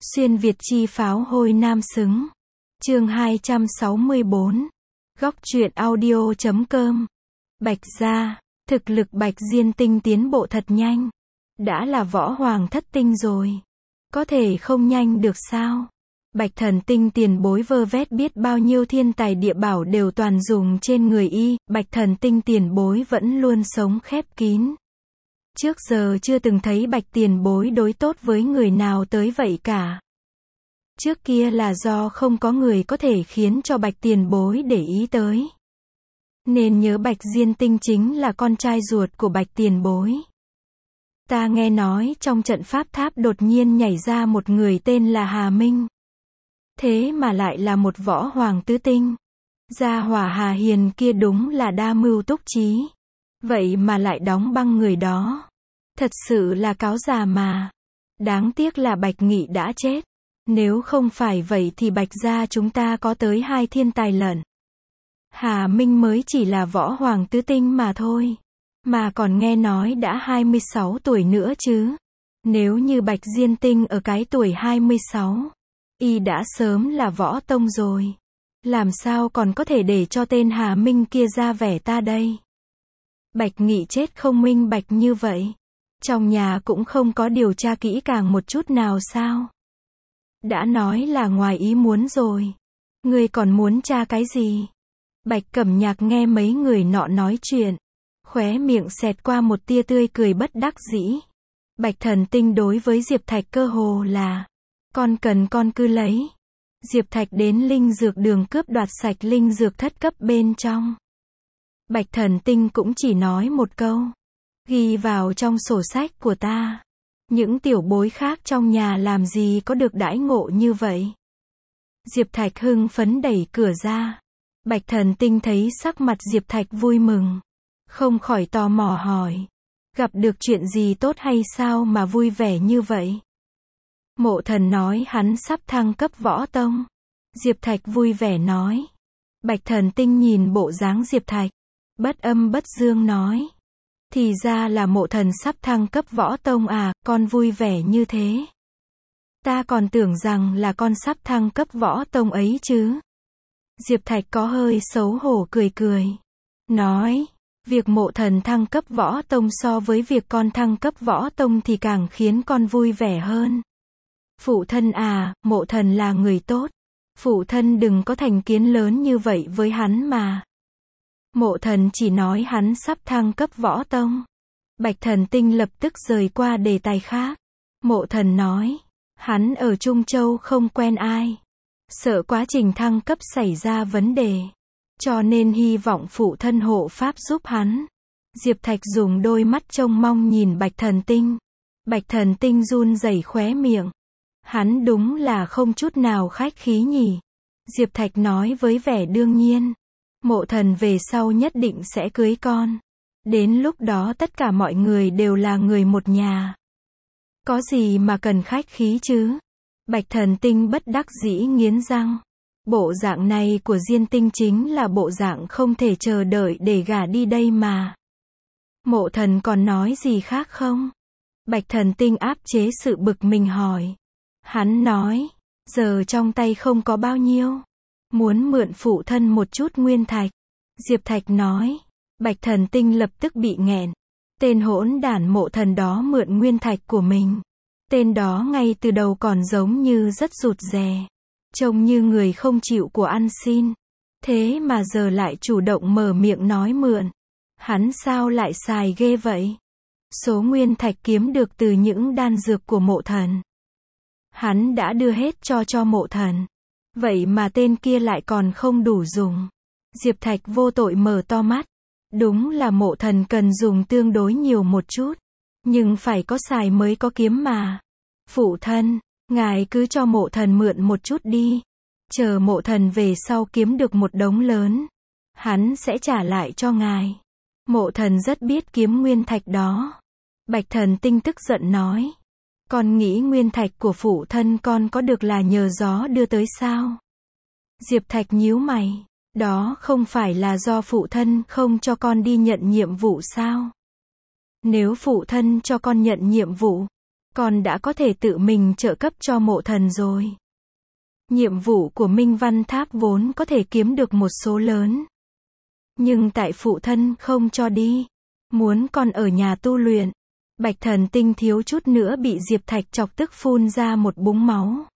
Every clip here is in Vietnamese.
Xuyên Việt chi pháo hôi nam xứng. Chương 264. Góc truyện audio.com. Bạch gia, thực lực Bạch Diên Tinh tiến bộ thật nhanh. Đã là võ hoàng thất tinh rồi. Có thể không nhanh được sao? Bạch Thần Tinh tiền bối vơ vét biết bao nhiêu thiên tài địa bảo đều toàn dùng trên người y, Bạch Thần Tinh tiền bối vẫn luôn sống khép kín. Trước giờ chưa từng thấy Bạch tiền bối đối tốt với người nào tới vậy cả. Trước kia là do không có người có thể khiến cho Bạch tiền bối để ý tới. Nên nhớ Bạch Diên Tinh chính là con trai ruột của Bạch tiền bối. Ta nghe nói trong trận pháp tháp đột nhiên nhảy ra một người tên là Hà Minh. Thế mà lại là một võ hoàng tứ tinh. Gia hỏa Hà Hiền kia đúng là đa mưu túc trí. Vậy mà lại đóng băng người đó. Thật sự là cáo già mà. Đáng tiếc là Bạch Nghị đã chết. Nếu không phải vậy thì Bạch gia chúng ta có tới 2 thiên tài lận. Hà Minh mới chỉ là võ hoàng tứ tinh mà thôi. Mà còn nghe nói đã 26 tuổi nữa chứ. Nếu như Bạch Diên Tinh ở cái tuổi 26, y đã sớm là võ tông rồi. Làm sao còn có thể để cho tên Hà Minh kia ra vẻ ta đây? Bạch Nghị chết không minh bạch như vậy. Trong nhà cũng không có điều tra kỹ càng một chút nào sao? Đã nói là ngoài ý muốn rồi. Ngươi còn muốn tra cái gì? Bạch Cẩm Nhạc nghe mấy người nọ nói chuyện. Khóe miệng xẹt qua một tia tươi cười bất đắc dĩ. Bạch Thần Tinh đối với Diệp Thạch cơ hồ là, con cần con cứ lấy. Diệp Thạch đến linh dược đường cướp đoạt sạch linh dược thất cấp bên trong. Bạch Thần Tinh cũng chỉ nói một câu. Ghi vào trong sổ sách của ta. Những tiểu bối khác trong nhà làm gì có được đãi ngộ như vậy. Diệp Thạch hưng phấn đẩy cửa ra. Bạch Thần Tinh thấy sắc mặt Diệp Thạch vui mừng. Không khỏi tò mò hỏi. Gặp được chuyện gì tốt hay sao mà vui vẻ như vậy? Mộ Thần nói hắn sắp thăng cấp võ tông. Diệp Thạch vui vẻ nói. Bạch Thần Tinh nhìn bộ dáng Diệp Thạch. Bất âm bất dương nói. Thì ra là Mộ Thần sắp thăng cấp võ tông à, con vui vẻ như thế. Ta còn tưởng rằng là con sắp thăng cấp võ tông ấy chứ. Diệp Thạch có hơi xấu hổ cười cười. Nói, việc Mộ Thần thăng cấp võ tông so với việc con thăng cấp võ tông thì càng khiến con vui vẻ hơn. Phụ thân à, Mộ Thần là người tốt. Phụ thân đừng có thành kiến lớn như vậy với hắn mà. Mộ Thần chỉ nói hắn sắp thăng cấp võ tông. Bạch Thần Tinh lập tức rời qua đề tài khác. Mộ Thần nói, hắn ở Trung Châu không quen ai. Sợ quá trình thăng cấp xảy ra vấn đề. Cho nên hy vọng phụ thân hộ pháp giúp hắn. Diệp Thạch dùng đôi mắt trông mong nhìn Bạch Thần Tinh. Bạch Thần Tinh run rẩy khóe miệng. Hắn đúng là không chút nào khách khí nhỉ. Diệp Thạch nói với vẻ đương nhiên. Mộ Thần về sau nhất định sẽ cưới con. Đến lúc đó tất cả mọi người đều là người một nhà. Có gì mà cần khách khí chứ? Bạch Thần Tinh bất đắc dĩ nghiến răng. Bộ dạng này của Diên Tinh chính là bộ dạng không thể chờ đợi để gả đi đây mà. Mộ Thần còn nói gì khác không? Bạch Thần Tinh áp chế sự bực mình hỏi. Hắn nói, giờ trong tay không có bao nhiêu. Muốn mượn phụ thân một chút nguyên thạch. Diệp Thạch nói. Bạch Thần Tinh lập tức bị nghẹn. Tên hỗn đản Mộ Thần đó mượn nguyên thạch của mình. Tên đó ngay từ đầu còn giống như rất rụt rè. Trông như người không chịu của ăn xin. Thế mà giờ lại chủ động mở miệng nói mượn. Hắn sao lại xài ghê vậy? Số nguyên thạch kiếm được từ những đan dược của Mộ Thần. Hắn đã đưa hết cho Mộ Thần. Vậy mà tên kia lại còn không đủ dùng. Diệp Thạch vô tội mở to mắt. Đúng là Mộ Thần cần dùng tương đối nhiều một chút. Nhưng phải có xài mới có kiếm mà. Phụ thân, ngài cứ cho Mộ Thần mượn một chút đi. Chờ Mộ Thần về sau kiếm được một đống lớn. Hắn sẽ trả lại cho ngài. Mộ Thần rất biết kiếm nguyên thạch đó. Bạch Thần Tinh tức giận nói. Con nghĩ nguyên thạch của phụ thân con có được là nhờ gió đưa tới sao? Diệp Thạch nhíu mày. Đó không phải là do phụ thân không cho con đi nhận nhiệm vụ sao? Nếu phụ thân cho con nhận nhiệm vụ, con đã có thể tự mình trợ cấp cho mộ thần rồi. Nhiệm vụ của Minh Văn Tháp vốn có thể kiếm được một số lớn. Nhưng tại phụ thân không cho đi. Muốn con ở nhà tu luyện. Bạch Thần Tinh thiếu chút nữa bị Diệp Thạch chọc tức phun ra một búng máu.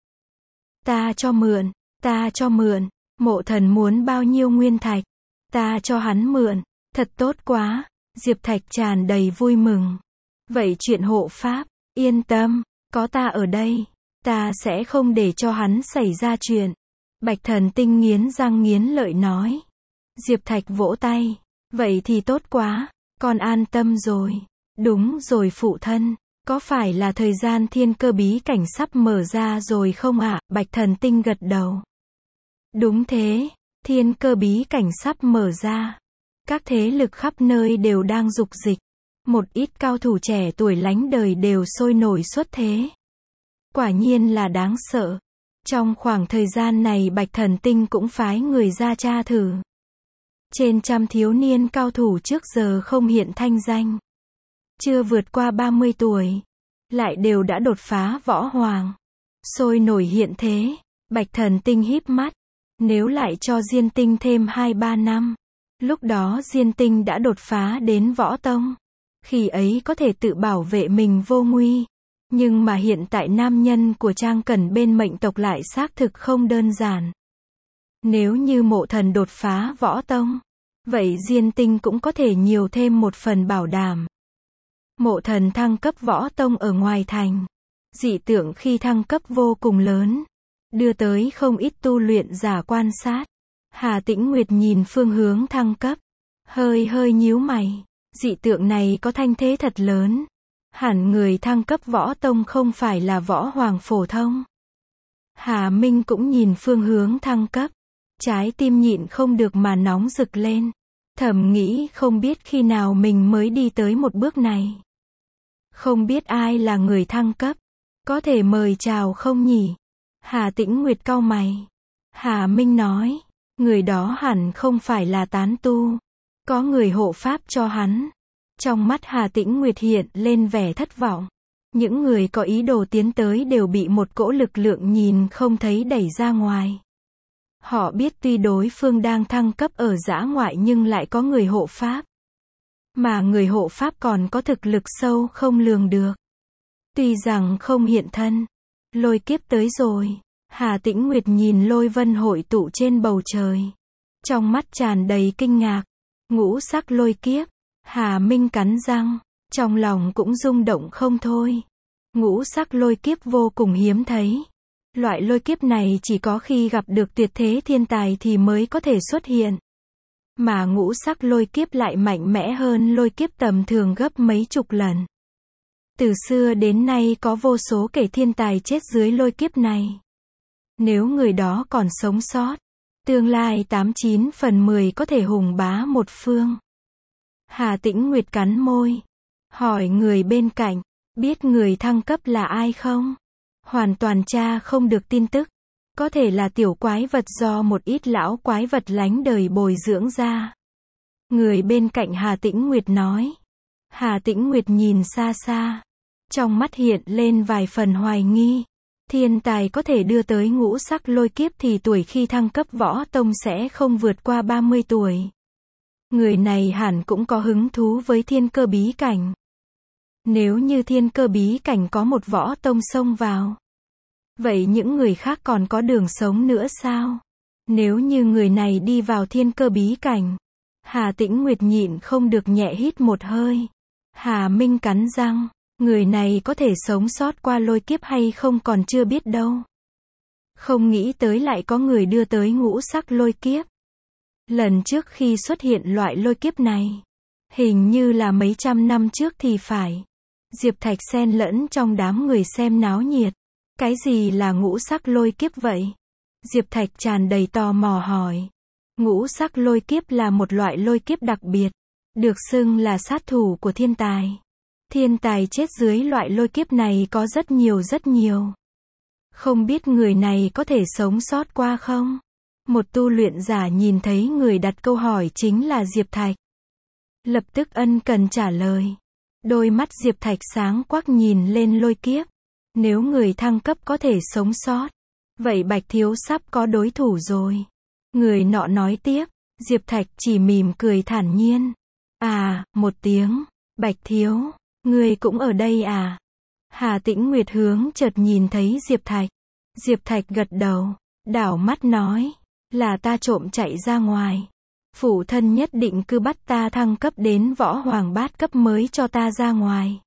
Ta cho mượn, ta cho mượn, mộ thần muốn bao nhiêu nguyên thạch, ta cho hắn mượn, thật tốt quá, Diệp Thạch tràn đầy vui mừng. Vậy chuyện hộ pháp, yên tâm, có ta ở đây, ta sẽ không để cho hắn xảy ra chuyện. Bạch Thần Tinh nghiến răng nghiến lợi nói. Diệp Thạch vỗ tay, vậy thì tốt quá, con an tâm rồi. Đúng rồi phụ thân, có phải là thời gian thiên cơ bí cảnh sắp mở ra rồi không ạ? Bạch Thần Tinh gật đầu. Đúng thế, thiên cơ bí cảnh sắp mở ra. Các thế lực khắp nơi đều đang dục dịch. Một ít cao thủ trẻ tuổi lánh đời đều sôi nổi xuất thế. Quả nhiên là đáng sợ. Trong khoảng thời gian này Bạch Thần Tinh cũng phái người ra tra thử. Trên trăm thiếu niên cao thủ trước giờ không hiện thanh danh. Chưa vượt qua 30 tuổi. Lại đều đã đột phá võ hoàng. Sôi nổi hiện thế. Bạch Thần Tinh híp mắt. Nếu lại cho Diên Tinh thêm 2-3 năm. Lúc đó Diên Tinh đã đột phá đến võ tông. Khi ấy có thể tự bảo vệ mình vô nguy. Nhưng mà hiện tại nam nhân của Trang Cẩn bên mệnh tộc lại xác thực không đơn giản. Nếu như mộ thần đột phá võ tông. Vậy Diên Tinh cũng có thể nhiều thêm một phần bảo đảm. Mộ thần thăng cấp võ tông ở ngoài thành. Dị tượng khi thăng cấp vô cùng lớn. Đưa tới không ít tu luyện giả quan sát. Hà Tĩnh Nguyệt nhìn phương hướng thăng cấp. Hơi nhíu mày. Dị tượng này có thanh thế thật lớn. Hẳn người thăng cấp võ tông không phải là võ hoàng phổ thông. Hà Minh cũng nhìn phương hướng thăng cấp. Trái tim nhịn không được mà nóng rực lên. Thầm nghĩ không biết khi nào mình mới đi tới một bước này. Không biết ai là người thăng cấp. Có thể mời chào không nhỉ? Hà Tĩnh Nguyệt cau mày. Hà Minh nói. Người đó hẳn không phải là tán tu. Có người hộ pháp cho hắn. Trong mắt Hà Tĩnh Nguyệt hiện lên vẻ thất vọng. Những người có ý đồ tiến tới đều bị một cỗ lực lượng nhìn không thấy đẩy ra ngoài. Họ biết tuy đối phương đang thăng cấp ở dã ngoại nhưng lại có người hộ pháp. Mà người hộ pháp còn có thực lực sâu không lường được. Tuy rằng không hiện thân. Lôi kiếp tới rồi. Hà Tĩnh Nguyệt nhìn lôi vân hội tụ trên bầu trời. Trong mắt tràn đầy kinh ngạc. Ngũ sắc lôi kiếp. Hà Minh cắn răng. Trong lòng cũng rung động không thôi. Ngũ sắc lôi kiếp vô cùng hiếm thấy. Loại lôi kiếp này chỉ có khi gặp được tuyệt thế thiên tài thì mới có thể xuất hiện. Mà ngũ sắc lôi kiếp lại mạnh mẽ hơn lôi kiếp tầm thường gấp mấy chục lần. Từ xưa đến nay có vô số kẻ thiên tài chết dưới lôi kiếp này. Nếu người đó còn sống sót, tương lai 89 phần 10 có thể hùng bá một phương. Hà Tĩnh Nguyệt cắn môi. Hỏi người bên cạnh, biết người thăng cấp là ai không? Hoàn toàn tra không được tin tức. Có thể là tiểu quái vật do một ít lão quái vật lánh đời bồi dưỡng ra. Người bên cạnh Hà Tĩnh Nguyệt nói. Hà Tĩnh Nguyệt nhìn xa xa. Trong mắt hiện lên vài phần hoài nghi. Thiên tài có thể đưa tới ngũ sắc lôi kiếp thì tuổi khi thăng cấp võ tông sẽ không vượt qua 30 tuổi. Người này hẳn cũng có hứng thú với thiên cơ bí cảnh. Nếu như thiên cơ bí cảnh có một võ tông xông vào. Vậy những người khác còn có đường sống nữa sao? Nếu như người này đi vào thiên cơ bí cảnh. Hà Tĩnh Nguyệt nhịn không được nhẹ hít một hơi. Hà Minh cắn răng. Người này có thể sống sót qua lôi kiếp hay không còn chưa biết đâu. Không nghĩ tới lại có người đưa tới ngũ sắc lôi kiếp. Lần trước khi xuất hiện loại lôi kiếp này. Hình như là mấy trăm năm trước thì phải. Diệp Thạch xen lẫn trong đám người xem náo nhiệt. Cái gì là ngũ sắc lôi kiếp vậy? Diệp Thạch tràn đầy tò mò hỏi. Ngũ sắc lôi kiếp là một loại lôi kiếp đặc biệt. Được xưng là sát thủ của thiên tài. Thiên tài chết dưới loại lôi kiếp này có rất nhiều. Không biết người này có thể sống sót qua không? Một tu luyện giả nhìn thấy người đặt câu hỏi chính là Diệp Thạch. Lập tức ân cần trả lời. Đôi mắt Diệp Thạch sáng quắc nhìn lên Lôi Kiếp. Nếu người thăng cấp có thể sống sót, vậy Bạch Thiếu sắp có đối thủ rồi. Người nọ nói tiếp, Diệp Thạch chỉ mỉm cười thản nhiên. À, một tiếng, Bạch Thiếu, ngươi cũng ở đây à? Hà Tĩnh Nguyệt hướng chợt nhìn thấy Diệp Thạch. Diệp Thạch gật đầu, đảo mắt nói, là ta trộm chạy ra ngoài. Phụ thân nhất định cứ bắt ta thăng cấp đến võ hoàng bát cấp mới cho ta ra ngoài.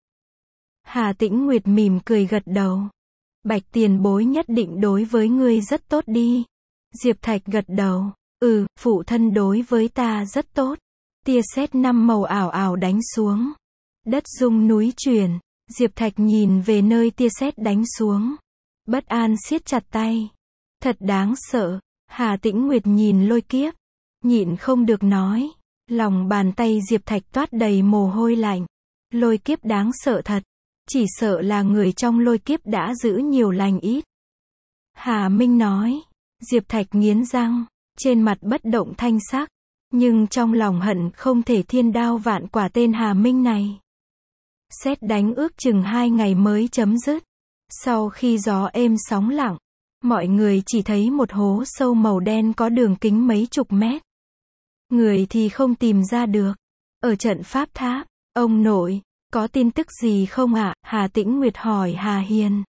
Hà Tĩnh Nguyệt mỉm cười gật đầu. Bạch tiền bối nhất định đối với ngươi rất tốt đi. Diệp Thạch gật đầu, phụ thân đối với ta rất tốt. Tia sét năm màu ảo ảo đánh xuống. Đất rung núi chuyển. Diệp Thạch nhìn về nơi tia sét đánh xuống. Bất an siết chặt tay. Thật đáng sợ. Hà Tĩnh Nguyệt nhìn Lôi Kiếp. Nhịn không được nói. Lòng bàn tay Diệp Thạch toát đầy mồ hôi lạnh. Lôi Kiếp đáng sợ thật. Chỉ sợ là người trong Lôi Kiếp đã giữ nhiều lành ít. Hà Minh nói. Diệp Thạch nghiến răng. Trên mặt bất động thanh sắc. Nhưng trong lòng hận không thể thiên đao vạn quả tên Hà Minh này. Sét đánh ước chừng 2 ngày mới chấm dứt. Sau khi gió êm sóng lặng, mọi người chỉ thấy một hố sâu màu đen có đường kính mấy chục mét. Người thì không tìm ra được. Ở trận pháp tháp, ông nội, có tin tức gì không ạ? Hà Tĩnh Nguyệt hỏi Hà Hiền.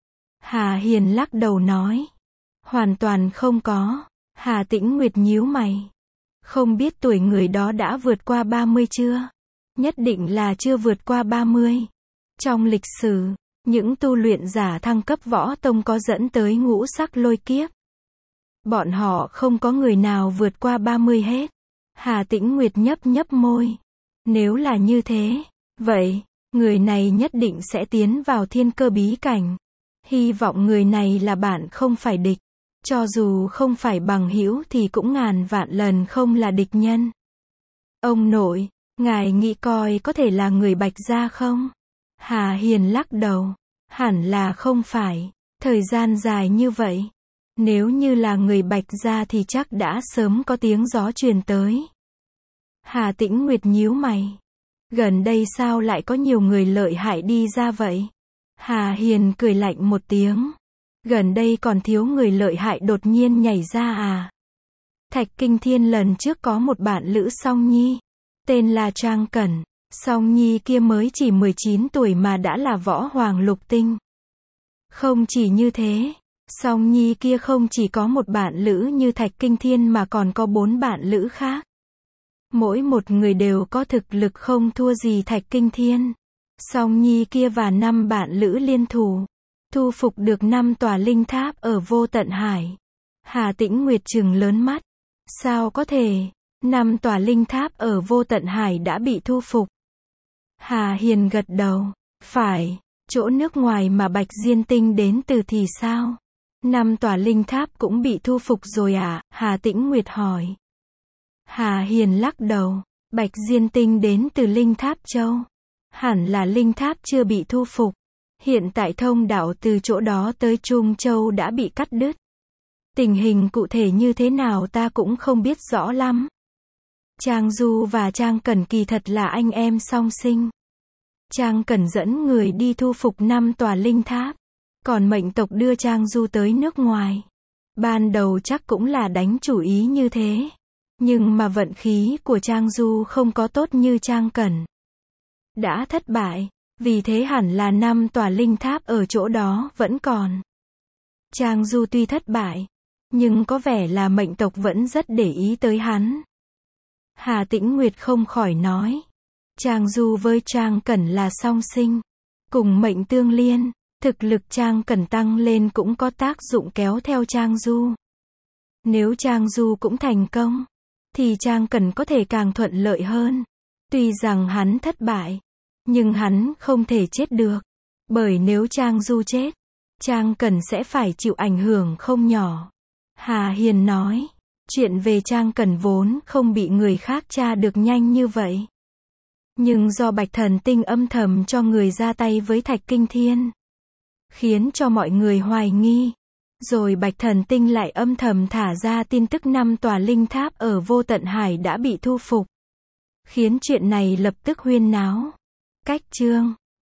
Hà Hiền lắc đầu nói. Hoàn toàn không có. Hà Tĩnh Nguyệt nhíu mày. Không biết tuổi người đó đã vượt qua 30 chưa? Nhất định là chưa vượt qua 30. Trong lịch sử, những tu luyện giả thăng cấp võ tông có dẫn tới ngũ sắc lôi kiếp. Bọn họ không có người nào vượt qua 30 hết. Hà Tĩnh Nguyệt nhấp nhấp môi. Nếu là như thế, vậy, người này nhất định sẽ tiến vào thiên cơ bí cảnh. Hy vọng người này là bạn không phải địch. Cho dù không phải bằng hữu thì cũng ngàn vạn lần không là địch nhân. Ông nội, ngài nghĩ coi có thể là người Bạch gia không? Hà Hiền lắc đầu. Hẳn là không phải. Thời gian dài như vậy. Nếu như là người Bạch gia thì chắc đã sớm có tiếng gió truyền tới. Hà Tĩnh Nguyệt nhíu mày. Gần đây sao lại có nhiều người lợi hại đi ra vậy? Hà Hiền cười lạnh một tiếng. Gần đây còn thiếu người lợi hại đột nhiên nhảy ra à? Thạch Kinh Thiên lần trước có một bạn lữ Song Nhi. Tên là Trang Cẩn. Song Nhi kia mới chỉ 19 tuổi mà đã là võ hoàng lục tinh. Không chỉ như thế, Song Nhi kia không chỉ có một bạn lữ như Thạch Kinh Thiên mà còn có 4 bạn lữ khác. Mỗi một người đều có thực lực không thua gì Thạch Kinh Thiên. Song Nhi kia và 5 bạn lữ liên thủ, thu phục được 5 tòa linh tháp ở Vô Tận Hải. Hà Tĩnh Nguyệt trừng lớn mắt. Sao có thể? 5 tòa linh tháp ở Vô Tận Hải đã bị thu phục. Hà Hiền gật đầu. Phải, chỗ nước ngoài mà Bạch Diên Tinh đến từ thì sao? 5 tòa linh tháp cũng bị thu phục rồi à? Hà Tĩnh Nguyệt hỏi. Hà Hiền lắc đầu. Bạch Diên Tinh đến từ Linh Tháp Châu. Hẳn là linh tháp chưa bị thu phục. Hiện tại thông đạo từ chỗ đó tới Trung Châu đã bị cắt đứt. Tình hình cụ thể như thế nào ta cũng không biết rõ lắm. Trang Du và Trang Cẩn kỳ thật là anh em song sinh. Trang Cẩn dẫn người đi thu phục 5 tòa linh tháp. Còn mệnh tộc đưa Trang Du tới nước ngoài. Ban đầu chắc cũng là đánh chủ ý như thế. Nhưng mà vận khí của Trang Du không có tốt như Trang Cẩn. Đã thất bại. Vì thế hẳn là 5 tòa linh tháp ở chỗ đó vẫn còn. Trang Du tuy thất bại, nhưng có vẻ là mệnh tộc vẫn rất để ý tới hắn. Hà Tĩnh Nguyệt không khỏi nói. Trang Du với Trang Cẩn là song sinh. Cùng mệnh tương liên, thực lực Trang Cẩn tăng lên cũng có tác dụng kéo theo Trang Du. Nếu Trang Du cũng thành công, thì Trang Cẩn có thể càng thuận lợi hơn. Tuy rằng hắn thất bại, nhưng hắn không thể chết được. Bởi nếu Trang Du chết, Trang Cẩn sẽ phải chịu ảnh hưởng không nhỏ. Hà Hiền nói, chuyện về Trang Cẩn vốn không bị người khác tra được nhanh như vậy. Nhưng do Bạch Thần Tinh âm thầm cho người ra tay với Thạch Kinh Thiên, khiến cho mọi người hoài nghi. Rồi Bạch Thần Tinh lại âm thầm thả ra tin tức 5 tòa linh tháp ở Vô Tận Hải đã bị thu phục. Khiến chuyện này lập tức huyên náo. Cách chương